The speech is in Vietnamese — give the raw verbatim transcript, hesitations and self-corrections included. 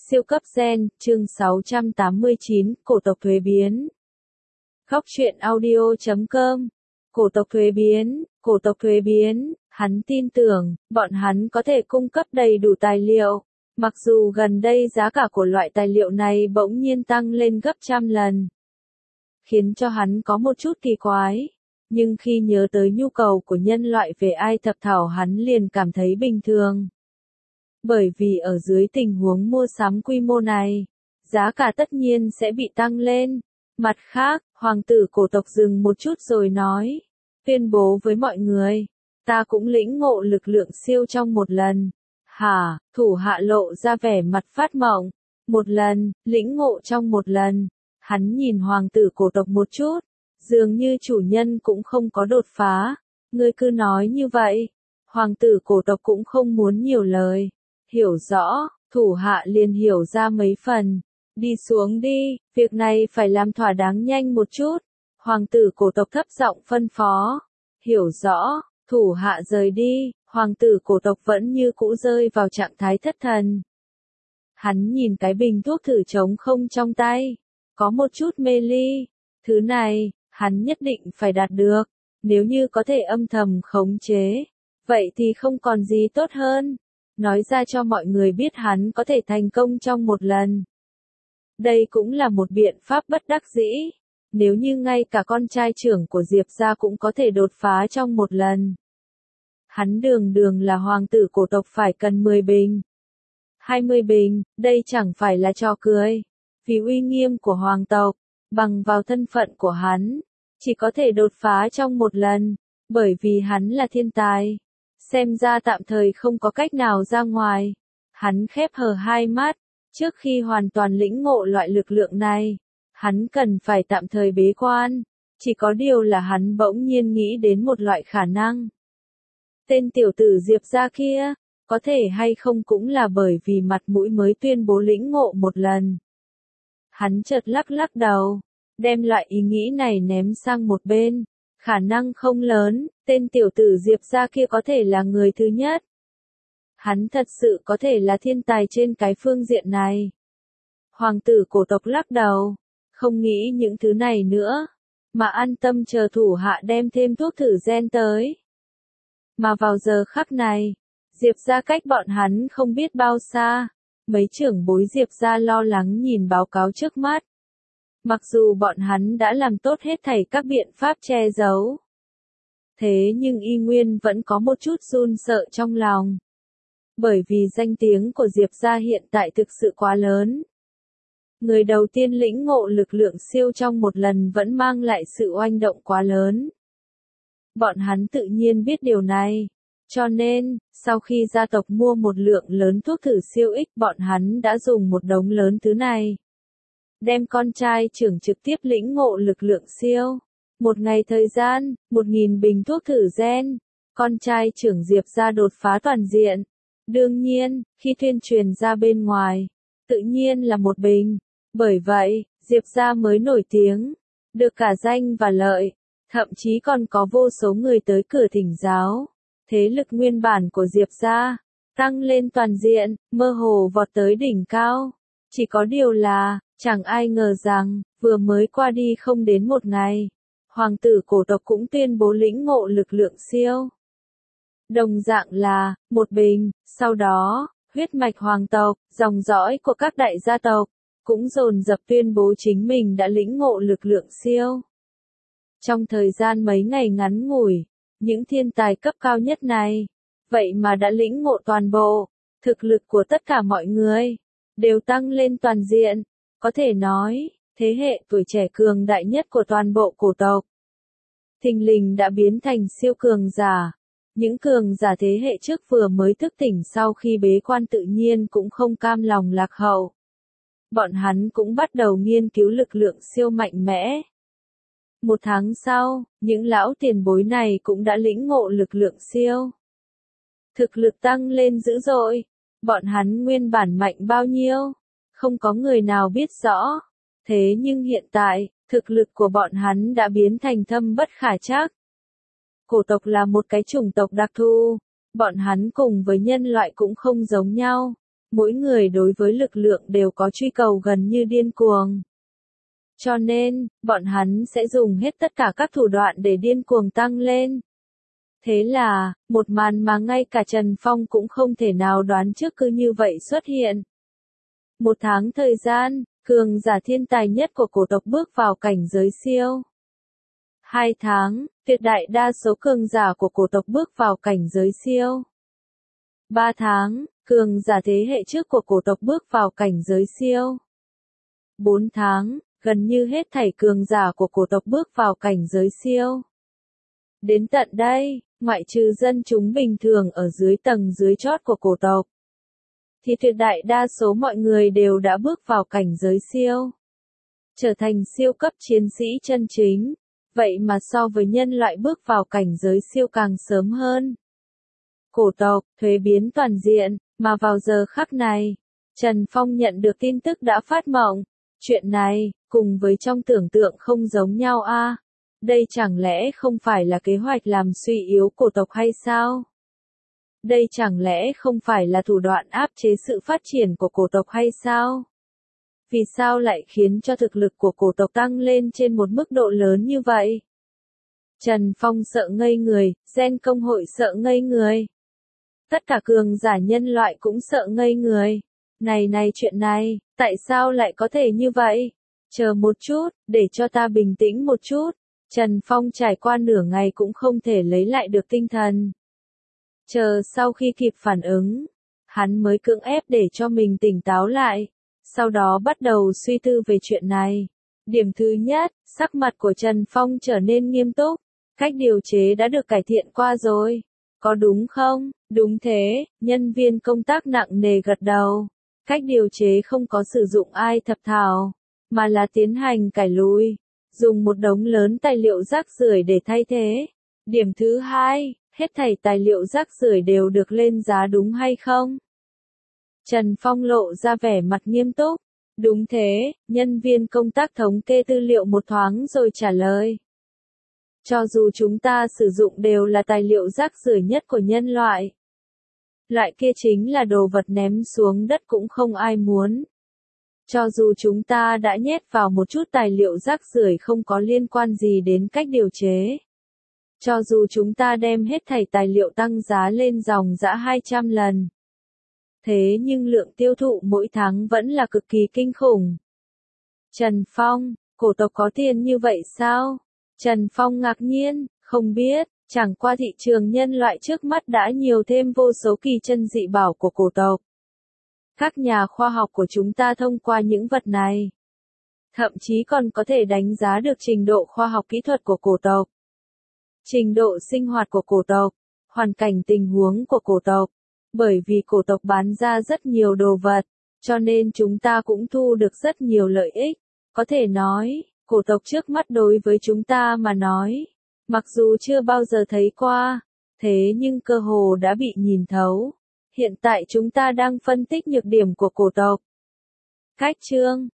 Siêu cấp gen, chương sáu trăm tám mươi chín, cổ tộc thuế biến. Góc truyện audio chấm com. Cổ tộc thuế biến, cổ tộc thuế biến, hắn tin tưởng, bọn hắn có thể cung cấp đầy đủ tài liệu. Mặc dù gần đây giá cả của loại tài liệu này bỗng nhiên tăng lên gấp trăm lần, khiến cho hắn có một chút kỳ quái. Nhưng khi nhớ tới nhu cầu của nhân loại về Ai Thập Thảo hắn liền cảm thấy bình thường. Bởi vì ở dưới tình huống mua sắm quy mô này, giá cả tất nhiên sẽ bị tăng lên. Mặt khác, hoàng tử cổ tộc dừng một chút rồi nói, tuyên bố với mọi người, ta cũng lĩnh ngộ lực lượng siêu trong một lần. Hả, thủ hạ lộ ra vẻ mặt phát mộng, một lần, lĩnh ngộ trong một lần. Hắn nhìn hoàng tử cổ tộc một chút, dường như chủ nhân cũng không có đột phá. Ngươi cứ nói như vậy, hoàng tử cổ tộc cũng không muốn nhiều lời. Hiểu rõ, thủ hạ liền hiểu ra mấy phần. Đi xuống đi, việc này phải làm thỏa đáng nhanh một chút. Hoàng tử cổ tộc thấp giọng phân phó. Hiểu rõ, thủ hạ rời đi, hoàng tử cổ tộc vẫn như cũ rơi vào trạng thái thất thần. Hắn nhìn cái bình thuốc thử trống không trong tay, có một chút mê ly. Thứ này, hắn nhất định phải đạt được. Nếu như có thể âm thầm khống chế, vậy thì không còn gì tốt hơn. Nói ra cho mọi người biết hắn có thể thành công trong một lần. Đây cũng là một biện pháp bất đắc dĩ. Nếu như ngay cả con trai trưởng của Diệp gia cũng có thể đột phá trong một lần. Hắn đường đường là hoàng tử cổ tộc phải cần mười bình. hai mươi bình, đây chẳng phải là trò cười. Vì uy nghiêm của hoàng tộc, bằng vào thân phận của hắn, chỉ có thể đột phá trong một lần, bởi vì hắn là thiên tài. Xem ra tạm thời không có cách nào ra ngoài. Hắn khép hờ hai mắt, trước khi hoàn toàn lĩnh ngộ loại lực lượng này, hắn cần phải tạm thời bế quan. Chỉ có điều là hắn bỗng nhiên nghĩ đến một loại khả năng. Tên tiểu tử Diệp gia kia, có thể hay không cũng là bởi vì mặt mũi mới tuyên bố lĩnh ngộ một lần. Hắn chợt lắc lắc đầu, đem loại ý nghĩ này ném sang một bên. Khả năng không lớn, tên tiểu tử Diệp gia kia có thể là người thứ nhất. Hắn thật sự có thể là thiên tài trên cái phương diện này. Hoàng tử cổ tộc lắc đầu, không nghĩ những thứ này nữa, mà an tâm chờ thủ hạ đem thêm thuốc thử gen tới. Mà vào giờ khắc này, Diệp gia cách bọn hắn không biết bao xa, mấy trưởng bối Diệp gia lo lắng nhìn báo cáo trước mắt. Mặc dù bọn hắn đã làm tốt hết thảy các biện pháp che giấu, thế nhưng y nguyên vẫn có một chút run sợ trong lòng. Bởi vì danh tiếng của Diệp gia hiện tại thực sự quá lớn. Người đầu tiên lĩnh ngộ lực lượng siêu trong một lần vẫn mang lại sự oanh động quá lớn. Bọn hắn tự nhiên biết điều này. Cho nên, sau khi gia tộc mua một lượng lớn thuốc thử siêu ích bọn hắn đã dùng một đống lớn thứ này. Đem con trai trưởng trực tiếp lĩnh ngộ lực lượng siêu. Một ngày thời gian, một nghìn bình thuốc thử gen. Con trai trưởng Diệp gia đột phá toàn diện. Đương nhiên, khi tuyên truyền ra bên ngoài, tự nhiên là một bình. Bởi vậy, Diệp gia mới nổi tiếng, được cả danh và lợi. Thậm chí còn có vô số người tới cửa thỉnh giáo. Thế lực nguyên bản của Diệp gia tăng lên toàn diện, mơ hồ vọt tới đỉnh cao. Chỉ có điều là, chẳng ai ngờ rằng, vừa mới qua đi không đến một ngày, hoàng tử cổ tộc cũng tuyên bố lĩnh ngộ lực lượng siêu. Đồng dạng là, một bình, sau đó, huyết mạch hoàng tộc, dòng dõi của các đại gia tộc, cũng dồn dập tuyên bố chính mình đã lĩnh ngộ lực lượng siêu. Trong thời gian mấy ngày ngắn ngủi, những thiên tài cấp cao nhất này, vậy mà đã lĩnh ngộ toàn bộ, thực lực của tất cả mọi người đều tăng lên toàn diện, có thể nói, thế hệ tuổi trẻ cường đại nhất của toàn bộ cổ tộc. Thình lình đã biến thành siêu cường giả. Những cường giả thế hệ trước vừa mới thức tỉnh sau khi bế quan tự nhiên cũng không cam lòng lạc hậu. Bọn hắn cũng bắt đầu nghiên cứu lực lượng siêu mạnh mẽ. Một tháng sau, những lão tiền bối này cũng đã lĩnh ngộ lực lượng siêu. Thực lực tăng lên dữ dội. Bọn hắn nguyên bản mạnh bao nhiêu? Không có người nào biết rõ. Thế nhưng hiện tại, thực lực của bọn hắn đã biến thành thâm bất khả trắc. Cổ tộc là một cái chủng tộc đặc thù. Bọn hắn cùng với nhân loại cũng không giống nhau. mỗi người đối với lực lượng đều có truy cầu gần như điên cuồng. Cho nên, bọn hắn sẽ dùng hết tất cả các thủ đoạn để điên cuồng tăng lên. Thế là, một màn mà ngay cả Trần Phong cũng không thể nào đoán trước cứ như vậy xuất hiện. Một tháng thời gian, cường giả thiên tài nhất của cổ tộc bước vào cảnh giới siêu. Hai tháng, tuyệt đại đa số cường giả của cổ tộc bước vào cảnh giới siêu. Ba tháng, cường giả thế hệ trước của cổ tộc bước vào cảnh giới siêu. Bốn tháng, gần như hết thảy cường giả của cổ tộc bước vào cảnh giới siêu. Đến tận đây, ngoại trừ dân chúng bình thường ở dưới tầng dưới chót của cổ tộc, thì tuyệt đại đa số mọi người đều đã bước vào cảnh giới siêu. Trở thành siêu cấp chiến sĩ chân chính, vậy mà so với nhân loại bước vào cảnh giới siêu càng sớm hơn. Cổ tộc, thuế biến toàn diện, mà vào giờ khắc này, Trần Phong nhận được tin tức đã phát mộng. Chuyện này, cùng với trong tưởng tượng không giống nhau a. À? Đây chẳng lẽ không phải là kế hoạch làm suy yếu cổ tộc hay sao? Đây chẳng lẽ không phải là thủ đoạn áp chế sự phát triển của cổ tộc hay sao? Vì sao lại khiến cho thực lực của cổ tộc tăng lên trên một mức độ lớn như vậy? Trần Phong sợ ngây người, Gen công hội sợ ngây người. Tất cả cường giả nhân loại cũng sợ ngây người. Này này chuyện này, tại sao lại có thể như vậy? Chờ một chút, để cho ta bình tĩnh một chút. Trần Phong trải qua nửa ngày cũng không thể lấy lại được tinh thần. Chờ sau khi kịp phản ứng, hắn mới cưỡng ép để cho mình tỉnh táo lại. Sau đó bắt đầu suy tư về chuyện này. Điểm thứ nhất, sắc mặt của Trần Phong trở nên nghiêm túc. Cách điều chế đã được cải thiện qua rồi. Có đúng không? Đúng thế, nhân viên công tác nặng nề gật đầu. Cách điều chế không có sử dụng ai thập thảo, mà là tiến hành cải lùi, dùng một đống lớn tài liệu rác rưởi để thay thế. Điểm thứ hai, hết thảy tài liệu rác rưởi đều được lên giá đúng hay không? Trần Phong lộ ra vẻ mặt nghiêm túc. Đúng thế, nhân viên công tác thống kê tư liệu một thoáng rồi trả lời. Cho dù chúng ta sử dụng đều là tài liệu rác rưởi nhất của nhân loại. Loại kia chính là đồ vật ném xuống đất cũng không ai muốn. Cho dù chúng ta đã nhét vào một chút tài liệu rác rưởi không có liên quan gì đến cách điều chế. Cho dù chúng ta đem hết thảy tài liệu tăng giá lên dòng dã hai trăm lần. Thế nhưng lượng tiêu thụ mỗi tháng vẫn là cực kỳ kinh khủng. Trần Phong, cổ tộc có tiền như vậy sao? Trần Phong ngạc nhiên, không biết, chẳng qua thị trường nhân loại trước mắt đã nhiều thêm vô số kỳ chân dị bảo của cổ tộc. Các nhà khoa học của chúng ta thông qua những vật này, thậm chí còn có thể đánh giá được trình độ khoa học kỹ thuật của cổ tộc, trình độ sinh hoạt của cổ tộc, hoàn cảnh tình huống của cổ tộc. Bởi vì cổ tộc bán ra rất nhiều đồ vật, cho nên chúng ta cũng thu được rất nhiều lợi ích. Có thể nói, cổ tộc trước mắt đối với chúng ta mà nói, mặc dù chưa bao giờ thấy qua, thế nhưng cơ hồ đã bị nhìn thấu. Hiện tại chúng ta đang phân tích nhược điểm của cổ tộc. Cách chương